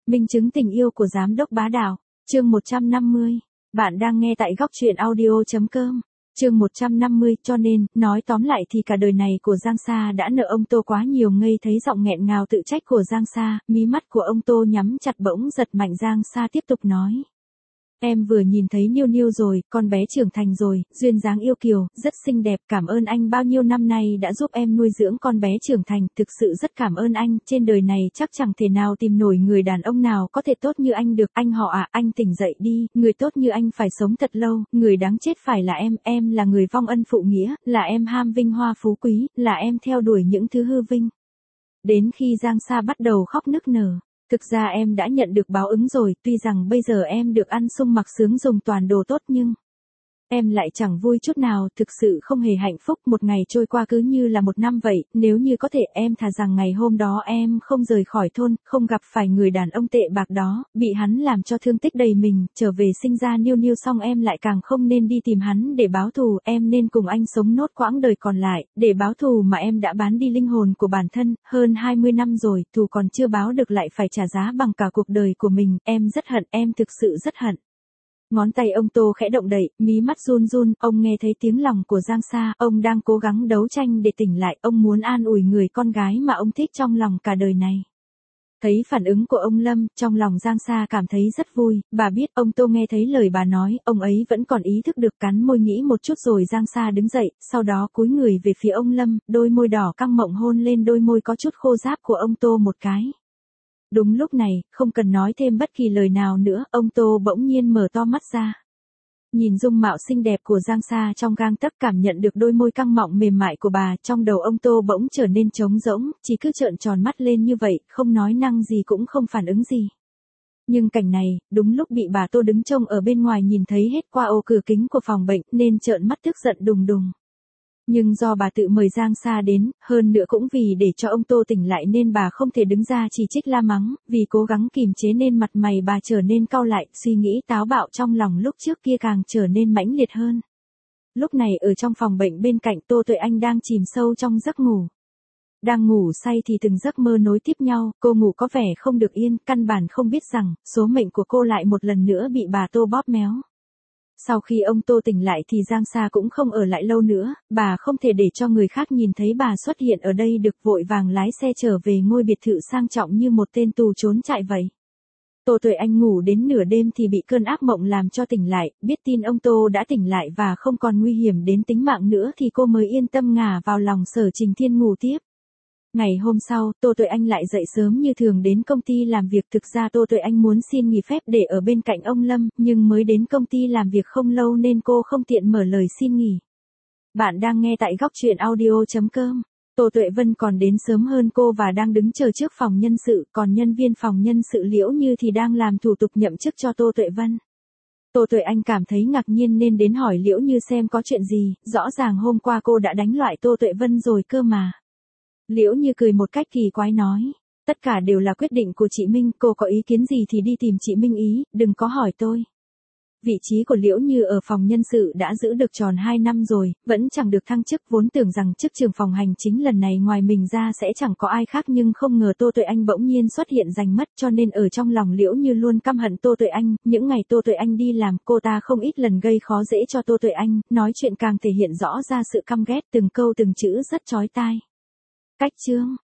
Minh chứng tình yêu của giám đốc bá đạo. Chương 150. Bạn đang nghe tại góc truyện audio.com. Chương 150. Cho nên, nói tóm lại thì cả đời này của Giang Sa đã nợ ông Tô quá nhiều. Ngây thấy giọng nghẹn ngào tự trách của Giang Sa, mí mắt của ông Tô nhắm chặt bỗng giật mạnh. Giang Sa tiếp tục nói. Em vừa nhìn thấy Niu Niu rồi, con bé trưởng thành rồi, duyên dáng yêu kiều, rất xinh đẹp. Cảm ơn anh bao nhiêu năm nay đã giúp em nuôi dưỡng con bé trưởng thành, thực sự rất cảm ơn anh. Trên đời này chắc chẳng thể nào tìm nổi người đàn ông nào có thể tốt như anh được. Anh họ à, anh tỉnh dậy đi, người tốt như anh phải sống thật lâu, người đáng chết phải là em là người vong ân phụ nghĩa, là em ham vinh hoa phú quý, là em theo đuổi những thứ hư vinh. Đến khi Giang Sa bắt đầu khóc nức nở. Thực ra em đã nhận được báo ứng rồi, tuy rằng bây giờ em được ăn sung mặc sướng dùng toàn đồ tốt nhưng em lại chẳng vui chút nào, thực sự không hề hạnh phúc. Một ngày trôi qua cứ như là một năm vậy, nếu như có thể em thà rằng ngày hôm đó em không rời khỏi thôn, không gặp phải người đàn ông tệ bạc đó, bị hắn làm cho thương tích đầy mình, trở về sinh ra Niu Niu xong em lại càng không nên đi tìm hắn để báo thù, em nên cùng anh sống nốt quãng đời còn lại, để báo thù mà em đã bán đi linh hồn của bản thân, hơn 20 năm rồi, thù còn chưa báo được lại phải trả giá bằng cả cuộc đời của mình, em rất hận, em thực sự rất hận. Ngón tay ông Tô khẽ động đậy, mí mắt run run, ông nghe thấy tiếng lòng của Giang Sa, ông đang cố gắng đấu tranh để tỉnh lại, ông muốn an ủi người con gái mà ông thích trong lòng cả đời này. Thấy phản ứng của ông Lâm, trong lòng Giang Sa cảm thấy rất vui, bà biết ông Tô nghe thấy lời bà nói, ông ấy vẫn còn ý thức được, cắn môi nghĩ một chút rồi Giang Sa đứng dậy, sau đó cúi người về phía ông Lâm, đôi môi đỏ căng mọng hôn lên đôi môi có chút khô ráp của ông Tô một cái. Đúng lúc này, không cần nói thêm bất kỳ lời nào nữa, ông Tô bỗng nhiên mở to mắt ra. Nhìn dung mạo xinh đẹp của Giang Sa trong gang tấc, cảm nhận được đôi môi căng mọng mềm mại của bà, trong đầu ông Tô bỗng trở nên trống rỗng, chỉ cứ trợn tròn mắt lên như vậy, không nói năng gì cũng không phản ứng gì. Nhưng cảnh này, đúng lúc bị bà Tô đứng trông ở bên ngoài nhìn thấy hết qua ô cửa kính của phòng bệnh, nên trợn mắt tức giận đùng đùng. Nhưng do bà tự mời Giang Sa đến, hơn nữa cũng vì để cho ông Tô tỉnh lại nên bà không thể đứng ra chỉ trích la mắng, vì cố gắng kìm chế nên mặt mày bà trở nên cau lại, suy nghĩ táo bạo trong lòng lúc trước kia càng trở nên mãnh liệt hơn. Lúc này ở trong phòng bệnh bên cạnh, Tô Tuệ Anh đang chìm sâu trong giấc ngủ. Đang ngủ say thì từng giấc mơ nối tiếp nhau, cô ngủ có vẻ không được yên, căn bản không biết rằng, số mệnh của cô lại một lần nữa bị bà Tô bóp méo. Sau khi ông Tô tỉnh lại thì Giang Sa cũng không ở lại lâu nữa, bà không thể để cho người khác nhìn thấy bà xuất hiện ở đây được, vội vàng lái xe trở về ngôi biệt thự sang trọng như một tên tù trốn chạy vậy. Tô Tuệ Anh ngủ đến nửa đêm thì bị cơn ác mộng làm cho tỉnh lại, biết tin ông Tô đã tỉnh lại và không còn nguy hiểm đến tính mạng nữa thì cô mới yên tâm ngả vào lòng Sở Trình Thiên ngủ tiếp. Ngày hôm sau, Tô Tuệ Anh lại dậy sớm như thường đến công ty làm việc. Thực ra Tô Tuệ Anh muốn xin nghỉ phép để ở bên cạnh ông Lâm, nhưng mới đến công ty làm việc không lâu nên cô không tiện mở lời xin nghỉ. Bạn đang nghe tại góc truyện audio.com. Tô Tuệ Vân còn đến sớm hơn cô và đang đứng chờ trước phòng nhân sự, còn nhân viên phòng nhân sự Liễu Như thì đang làm thủ tục nhậm chức cho Tô Tuệ Vân. Tô Tuệ Anh cảm thấy ngạc nhiên nên đến hỏi Liễu Như xem có chuyện gì, rõ ràng hôm qua cô đã đánh loại Tô Tuệ Vân rồi cơ mà. Liễu Như cười một cách kỳ quái nói, tất cả đều là quyết định của chị Minh, cô có ý kiến gì thì đi tìm chị Minh ý, đừng có hỏi tôi. Vị trí của Liễu Như ở phòng nhân sự đã giữ được tròn 2 năm rồi, vẫn chẳng được thăng chức, vốn tưởng rằng chức trưởng phòng hành chính lần này ngoài mình ra sẽ chẳng có ai khác, nhưng không ngờ Tô Tuệ Anh bỗng nhiên xuất hiện giành mất, cho nên ở trong lòng Liễu Như luôn căm hận Tô Tuệ Anh. Những ngày Tô Tuệ Anh đi làm, cô ta không ít lần gây khó dễ cho Tô Tuệ Anh, nói chuyện càng thể hiện rõ ra sự căm ghét, từng câu từng chữ rất chói tai. Cách chương